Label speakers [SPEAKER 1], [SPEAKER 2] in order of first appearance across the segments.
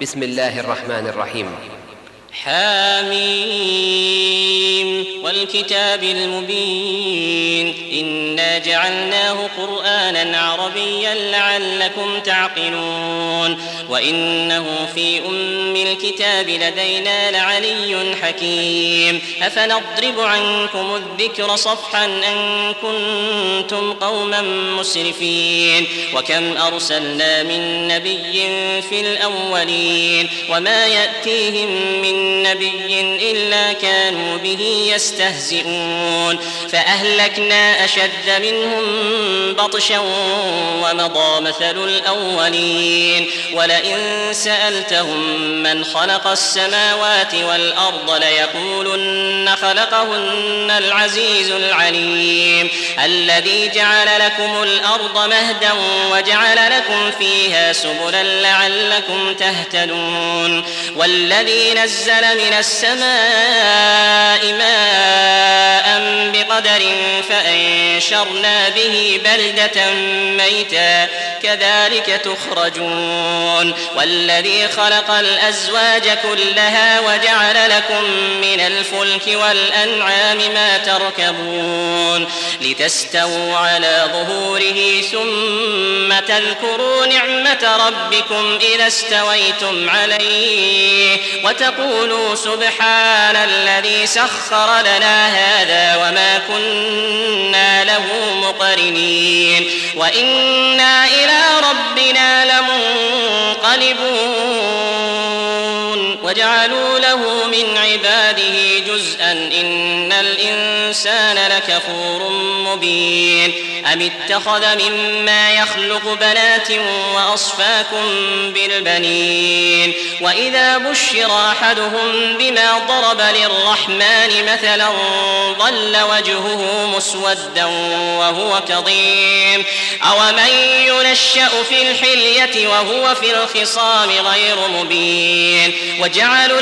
[SPEAKER 1] بسم الله الرحمن الرحيم.
[SPEAKER 2] حاميم والكتاب المبين إنا جعلناه قرآنا عربيا لعلكم تعقلون وإنه في أم الكتاب لدينا لعلي حكيم أفنضرب عنكم الذكر صفحا أن كنتم قوما مسرفين وكم أرسلنا من نبي في الأولين وما يأتيهم من نبي إلا كانوا به يستهزئون فأهلكنا أشد منهم بطشا ومضى مثل الأولين ولئن سألتهم من خلق السماوات والأرض ليقولن خلقهن العزيز العليم الذي جعل لكم الأرض مهدا وجعل لكم فيها سبلا لعلكم تهتدون والذي نزل من السماء ماء بقدر فأنشرنا به بلدة ميتا كذلك تخرجون والذي خلق الأزواج كلها وجعل لكم من الفلك والأنعام ما تركبون لتستووا على ظهوره ثم تذكروا نعمة ربكم إذا استويتم عليه وتقولوا سبحان الذي سخر لنا هذا وما كنا له مقرنين وإنا إلى ربنا لمنقلبون وجعلوا له من عباده جزءا إن الإنسان لكفور مبين أم اتخذ مما يخلق بنات وأصفاكم بالبنين وإذا بشر أحدهم بما ضرب للرحمن مثلا ظل وجهه مسودا وهو كظيم أومن ينشأ في الحلية وهو في الخصام غير مبين وجعلوا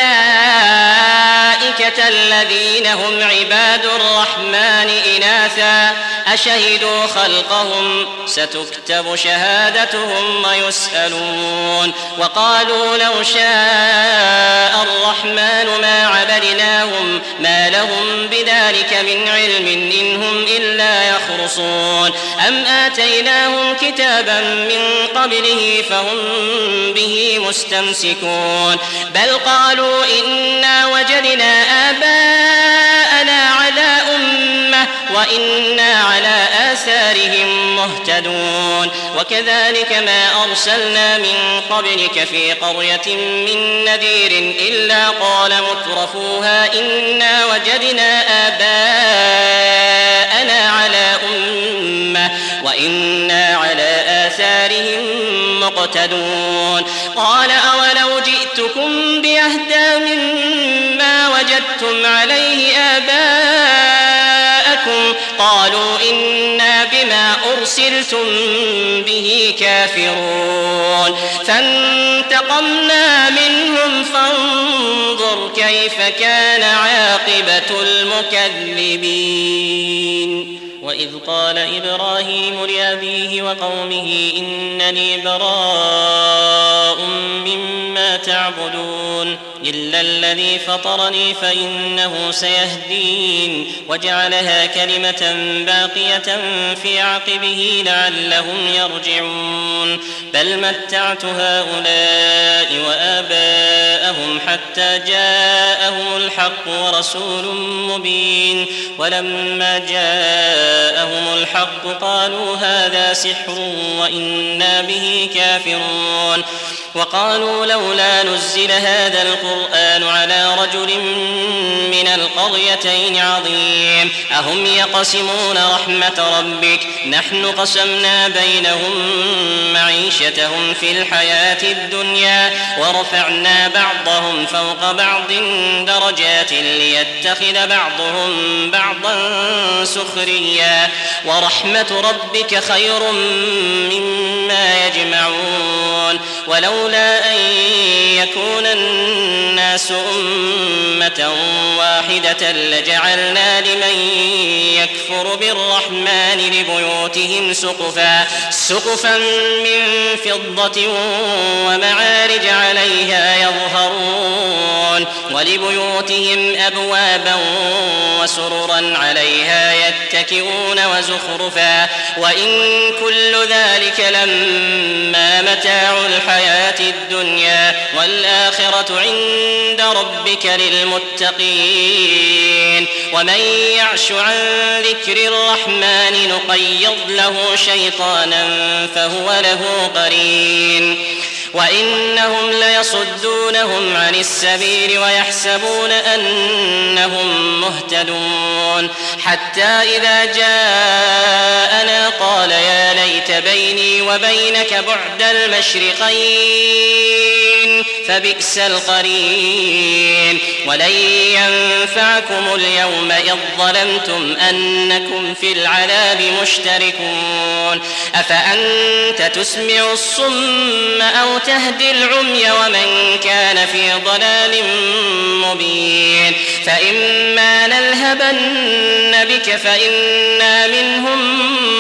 [SPEAKER 2] الملائكة الذين هم عباد الرحمن إناثا أشهدوا خلقهم ستكتب شهادتهم ويسألون وقالوا لو شاء الرحمن ما عبدناهم ما لهم بذلك من علم إن هم إلا يخرصون أم آتيناهم كتابا من قبله فهم به مستمسكون بل قالوا إنا وجدنا آباءنا على أمة وإنا على آثارهم مهتدون وكذلك ما أرسلنا من قبلك في قرية من نذير إلا قال مترفوها إنا وجدنا آباءنا على أمة وإنا على آثارهم مقتدون قال أولو جئتكم بأهدى مما وجدتم عليه آباءكم قالوا إنا بما أرسلتم به كافرون فانتقمنا منهم فانظر كيف كان عاقبة المكذبين وإذ قال إبراهيم لأبيه وقومه إنني براء مما تعبدون إلا الذي فطرني فإنه سيهدين وجعلها كلمة باقية في عقبه لعلهم يرجعون بل متعت هؤلاء وآباءهم حتى جاءهم الحق ورسول مبين ولما جاءهم الحق قالوا هذا سحر وإنا به كافرون وقالوا لولا نزل هذا القرآن على رجل من القريتين عظيم أهم يقسمون رحمة ربك نحن قسمنا بينهم معيشتهم في الحياة الدنيا ورفعنا بعضهم فوق بعض درجات ليتخذ بعضهم بعضا سخريا ورحمة ربك خير مما يجمعون ولولا أن يكون الناس أمة واحدة لجعلنا لمن يكفر بالرحمن لبيوتهم سقفا من فضة ومعارج عليها يظهرون ولبيوتهم أبوابا وسررا عليها يتكئون وزخرفا وإن كل ذلك لما متاع الحياة الدنيا والآخرة عند ربك للمتقين ومن يعش عن ذكر الرحمن نقيض له شيطانا فهو له قرين وإنهم ليصدونهم عن السبيل ويحسبون أنهم مهتدون حتى إذا جاءنا قال يا ليت بيني وبينك بعد المشرقين فبئس القرين ولن ينفعكم اليوم إذ ظلمتم أنكم في العذاب مشتركون أفأنت تسمع الصم أو تهدي العمي ومن كان في ضلال مبين فإما نلهبن بك فإنا منهم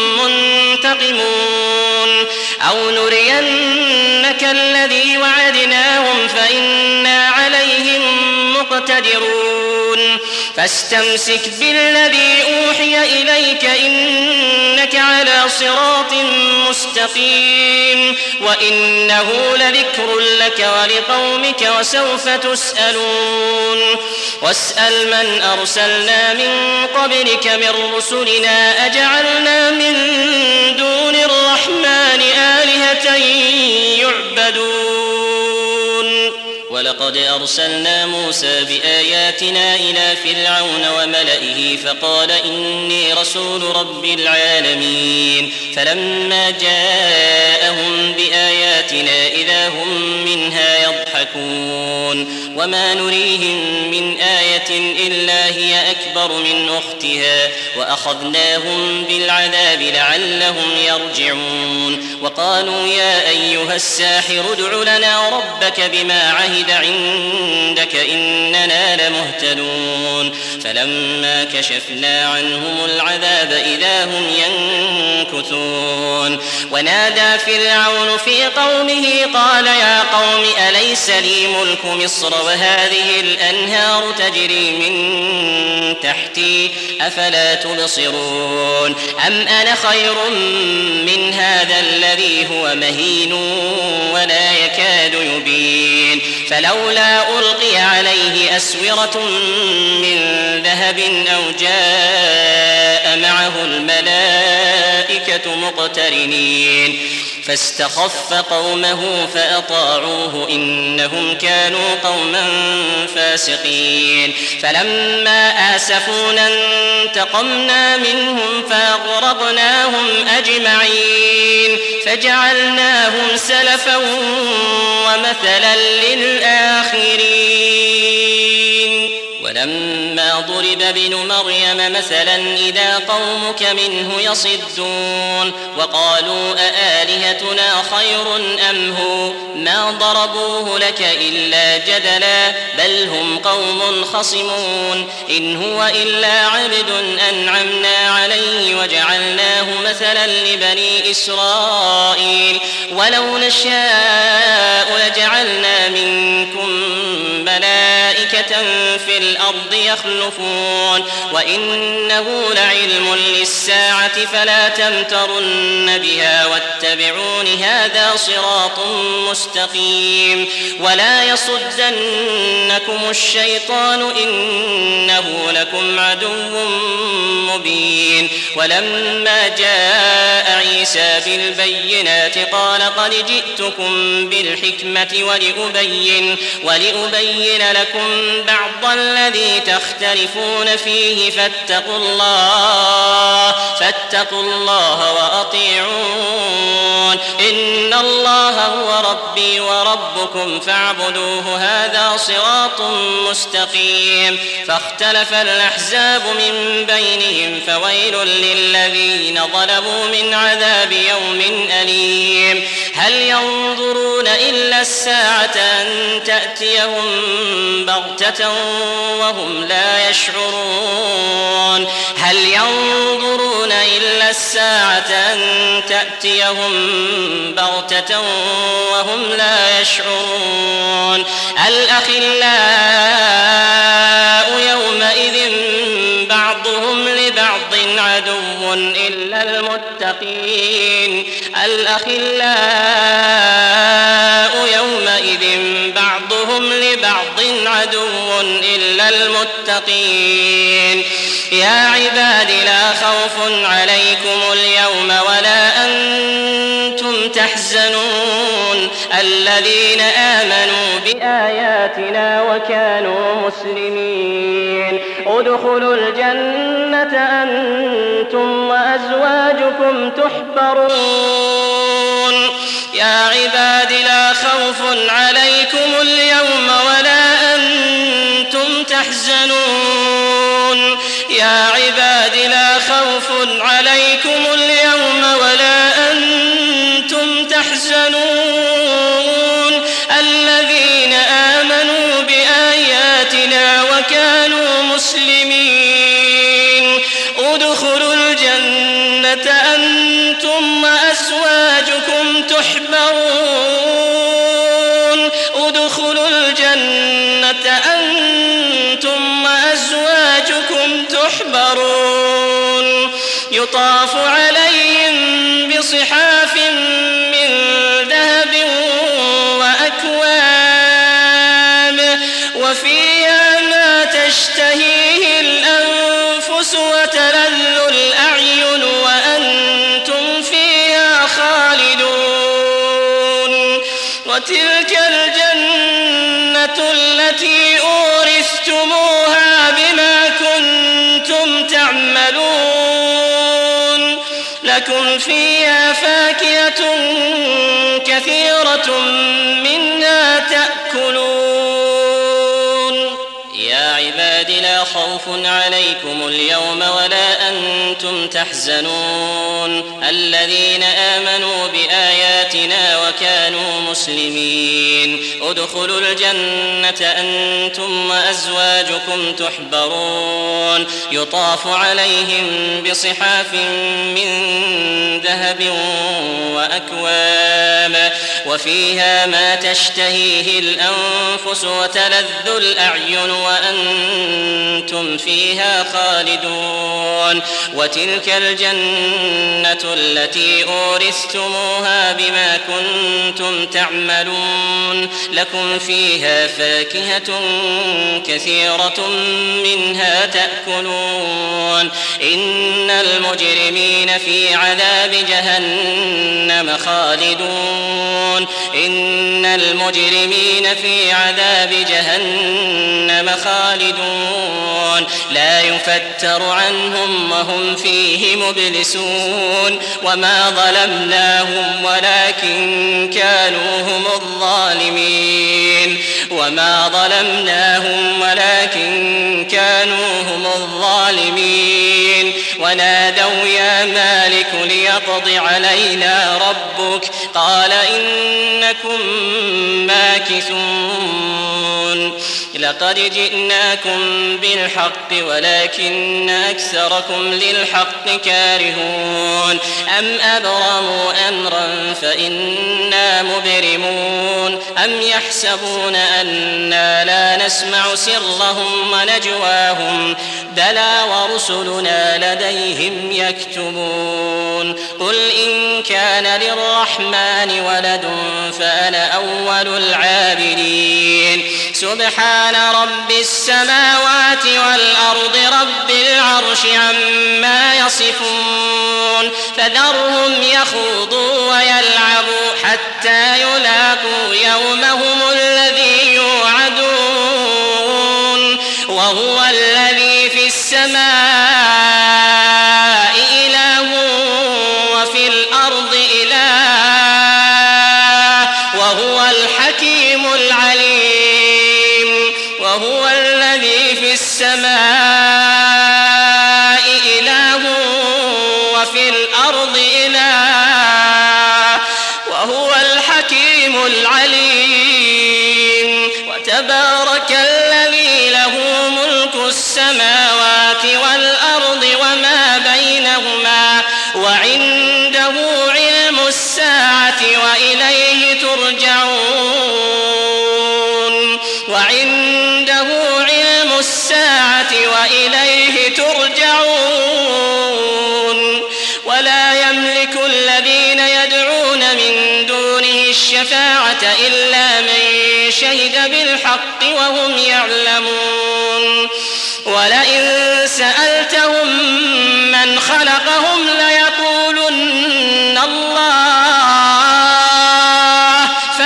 [SPEAKER 2] منتقمون أو نرينك الذي وعدناهم فإنا عليهم مقتدرون فاستمسك بالذي أوحي إليك إنك على صراط مستقيم وإنه لذكر لك ولقومك وسوف تسألون واسأل من أرسلنا من قبلك من رسلنا أجعلنا من دون الرحمن آلهة يعبدون ولقد أرسلنا موسى بآياتنا إلى فرعون وملئه فقال إني رسول رب العالمين فلما جاءهم بآياتنا إذا هم منها يضحكون وما نريهم من آية إلا هي أكبر من أختها وأخذناهم بالعذاب لعلهم يرجعون وقالوا يا أيها الساحر ادع لنا ربك بما عهد عندك إننا لمهتدون فلما كشفنا عنهم العذاب إذا هم ينكثون ونادى فرعون في قومه قال يا قوم أليس لي ملك مصر وهذه الأنهار تجري من تحتي أفلا تبصرون أم أنا خير من هذا الذي هو مهين ولا يكاد يبين فلولا ألقي عليه أسورة من ذهب أو جاء معه الملائكة مقترنين فاستخف قومه فأطاعوه إنهم كانوا قوما فاسقين فلما آسفونا انتقمنا منهم فأغرقناهم أجمعين فجعلناهم سلفا ومثلا للآخرين ولما ضرب ابن مريم مثلا إذا قومك منه يصدون وقالوا أآلهتنا خير أم هو ما ضربوه لك إلا جدلا بل هم قوم خصمون إن هو إلا عبد أنعمنا عليه وجعلناه مثلا لبني إسرائيل ولو نشاء لجعلنا منكم ملائكة في الأرض يخلفون وإنه لعلم للساعة فلا تمترن بها واتبعون هذا صراط مستقيم ولا يصدنكم الشيطان إنه لكم عدو مبين ولما جاء عيسى بالبينات قال قد جئتكم بالحكمة ولأبين لكم بعض الذي تختلفون فيه فاتقوا الله وأطيعون إن الله هو ربي وربكم فاعبدوه هذا صراط مستقيم فاختلف الأحزاب من بينهم فويل للذين ظلموا من عذاب يوم أليم هل ينظرون إلا الساعة أن تأتيهم بغتة وهم لا يشعرون هل ينظرون إلا الساعة أن تأتيهم بغتة وهم لا يشعرون الأخلاء يومئذ بعضهم لبعض عدو إلا المتقين الأخلاء يومئذ بعضهم لبعض عدو إلا المتقين يا عباد لا خوف عليكم اليوم ولا أنتم تحزنون الذين آمنوا بآياتنا وكانوا مسلمين ادخلوا الجنة أنتم وأزواجكم تحبرون يا عباد لا خوف عليكم اليوم ولا أنتم تحزنون يا عباد لا خوف عليكم اليوم ولا أنتم تحزنون الذين آمنوا بآياتنا وكانوا مسلمين ادخلوا الجنة أنتم وأزواجكم تحبرون ادخلوا الجنة أنتم وأزواجكم تحبرون يطاف عليهم بصحاف من ذهب وأكواب وفيها ما تشتهيه الأنفس وتلذ الأعين وأنتم فيها خالدون وتلك الجنة التي أورثتموها بما كنتم تعملون لكم فيها فاكهة كثيرة منها تأكلون يا عباد لا خوف عليكم اليوم ولا أنتم تحزنون الذين آمنوا بآياتنا وكانوا مسلمين ادخلوا الجنة أنتم وأزواجكم تحبرون يطاف عليهم بصحاف من ذهب وأكواب وفيها ما تشتهيه الأنفس وتلذ الأعين وأنتم فيها خالدون وتلك الجنة التي أورثتموها بما كنتم تعملون لكم فيها فاكهة كثيرة منها تأكلون إن المجرمين في عذاب جهنم خالدون إن المجرمين في عذاب جهنم خالدون لا يفتر عنهم وهم فيه مبلسون وما ظلمناهم ولكن كانوا هم الظالمين وما ظلمناهم ولكن كانوا هم الظالمين ونادوا يا مالك ليقض علينا ربك قال إنكم ماكثون لقد جئناكم بالحق ولكن أكثركم للحق كارهون أم أبرموا أمرا فإنا مبرمون أم يحسبون أنا لا نسمع سرهم ونجواهم بلى ورسلنا لديهم يكتبون قل إن كان للرحمن ولد فأنا أول العابدين سبحان رب السماوات والأرض رب العرش عما يصفون فذرهم يخوضوا ويلعبوا حتى يلاقوا يومهم الذي يوعدون السماء إله وفي الأرض إله وهو الحكيم العليم وهو الذي في السماء إله وفي الأرض إله وهو الحكيم العليم وتبارك الذي له ملك السماوات والأرض وما بينهما وعنده علم الساعة وإليه ترجعون ولا يملك الذين يدعون من دونه الشفاعة إلا من شهد بالحق وهم يعلمون ولئن سألتهم من خلقهم ليقولن الله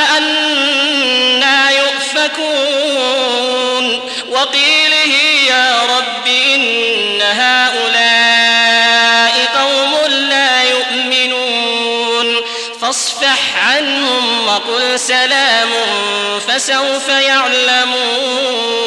[SPEAKER 2] فأنى يؤفكون وقيله يا رب إن هؤلاء قوم لا يؤمنون فاصفح عنهم وقل سلام فسوف يعلمون.